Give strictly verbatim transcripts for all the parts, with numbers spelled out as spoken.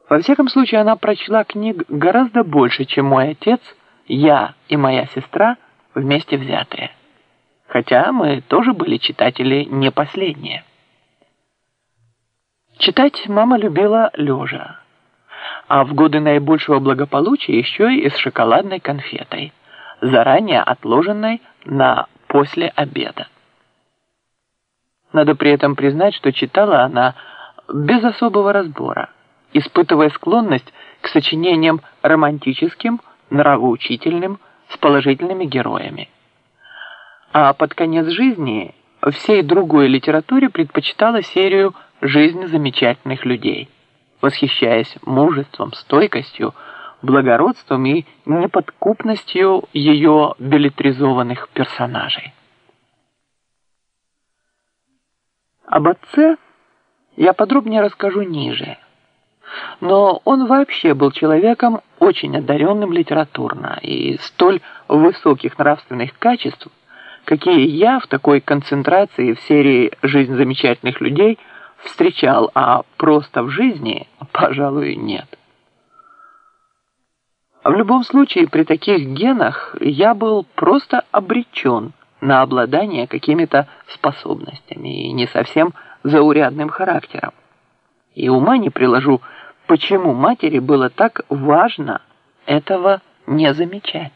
Во всяком случае, она прочла книг гораздо больше, чем мой отец, я и моя сестра вместе взятые. Хотя мы тоже были читатели не последние. Читать мама любила лежа, а в годы наибольшего благополучия еще и с шоколадной конфетой, заранее отложенной на после обеда. Надо при этом признать, что читала она без особого разбора, испытывая склонность к сочинениям романтическим, нравоучительным, с положительными героями. А под конец жизни всей другой литературе предпочитала серию «Жизнь замечательных людей», восхищаясь мужеством, стойкостью, благородством и неподкупностью ее беллетризованных персонажей. Об отце я подробнее расскажу ниже, но он вообще был человеком очень одаренным литературно и столь высоких нравственных качеств, какие я в такой концентрации в серии «Жизнь замечательных людей» встречал, а просто в жизни, пожалуй, нет. В любом случае, при таких генах я был просто обречен на обладание какими-то способностями и не совсем заурядным характером. И ума не приложу, почему матери было так важно этого не замечать.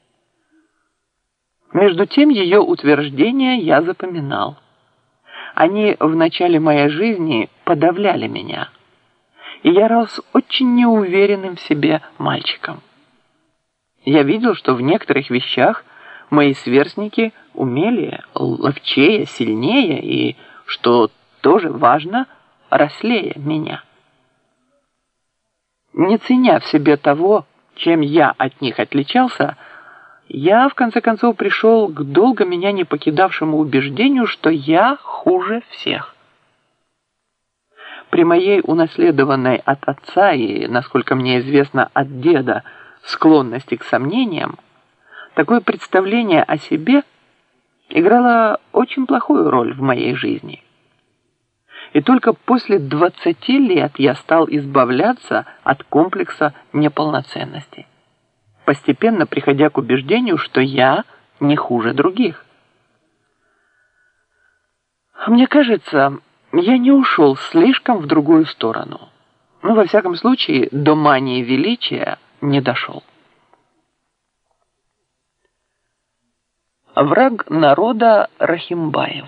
Между тем ее утверждения я запоминал. Они в начале моей жизни подавляли меня, и я рос очень неуверенным в себе мальчиком. Я видел, что в некоторых вещах мои сверстники умелее, ловчее, сильнее и, что тоже важно, рослее меня. Не ценя в себе того, чем я от них отличался, я в конце концов пришел к долго меня не покидавшему убеждению, что я хуже всех. При моей унаследованной от отца и, насколько мне известно, от деда склонности к сомнениям, такое представление о себе играло очень плохую роль в моей жизни. И только после двадцати лет я стал избавляться от комплекса неполноценности, постепенно приходя к убеждению, что я не хуже других. Мне кажется, я не ушел слишком в другую сторону. Но, во всяком случае, до мании величия не дошел. Враг народа Рахимбаев.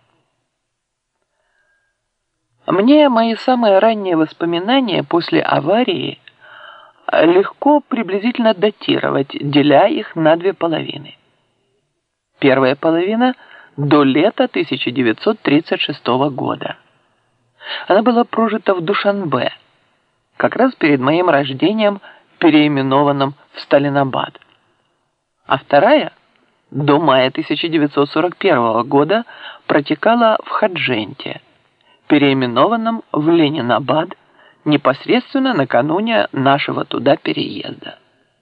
Мне мои самые ранние воспоминания после аварии легко приблизительно датировать, деля их на две половины. Первая половина до лета тысяча девятьсот тридцать шестого года. Она была прожита в Душанбе, как раз перед моим рождением, переименованным в Сталинабад. А вторая до мая тысяча девятьсот сорок первого года протекала в Хадженте, переименованном в Ленинабад, непосредственно накануне нашего туда переезда.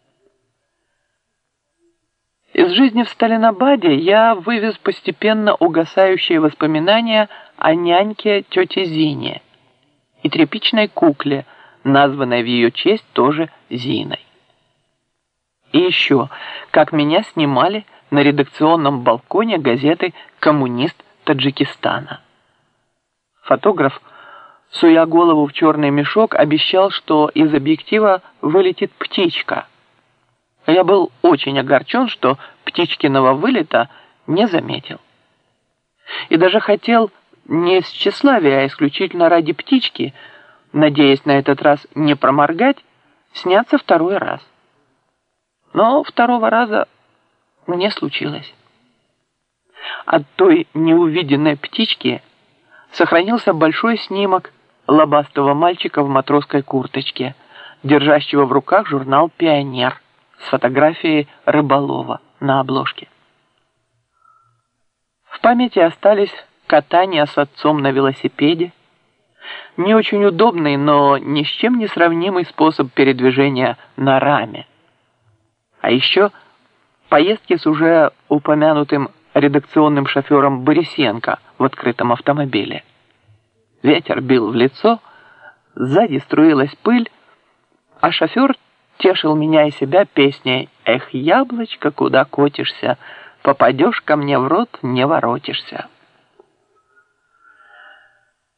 Из жизни в Сталинабаде я вывез постепенно угасающие воспоминания о няньке тете Зине и тряпичной кукле, названной в ее честь тоже Зиной. И еще, как меня снимали на редакционном балконе газеты «Коммунист Таджикистана». Фотограф, суя голову в черный мешок, обещал, что из объектива вылетит птичка. Я был очень огорчен, что птичкиного вылета не заметил. И даже хотел не из тщеславия, а исключительно ради птички, надеясь на этот раз не проморгать, сняться второй раз. Но второго раза не случилось. От той неувиденной птички сохранился большой снимок лобастого мальчика в матросской курточке, держащего в руках журнал «Пионер» с фотографией рыболова на обложке. В памяти остались катание с отцом на велосипеде, не очень удобный, но ни с чем не сравнимый способ передвижения на раме. А еще поездки с уже упомянутым редакционным шофером Борисенко в открытом автомобиле. Ветер бил в лицо, сзади струилась пыль, а шофер тешил меня и себя песней «Эх, яблочко, куда котишься? Попадешь ко мне в рот, не воротишься».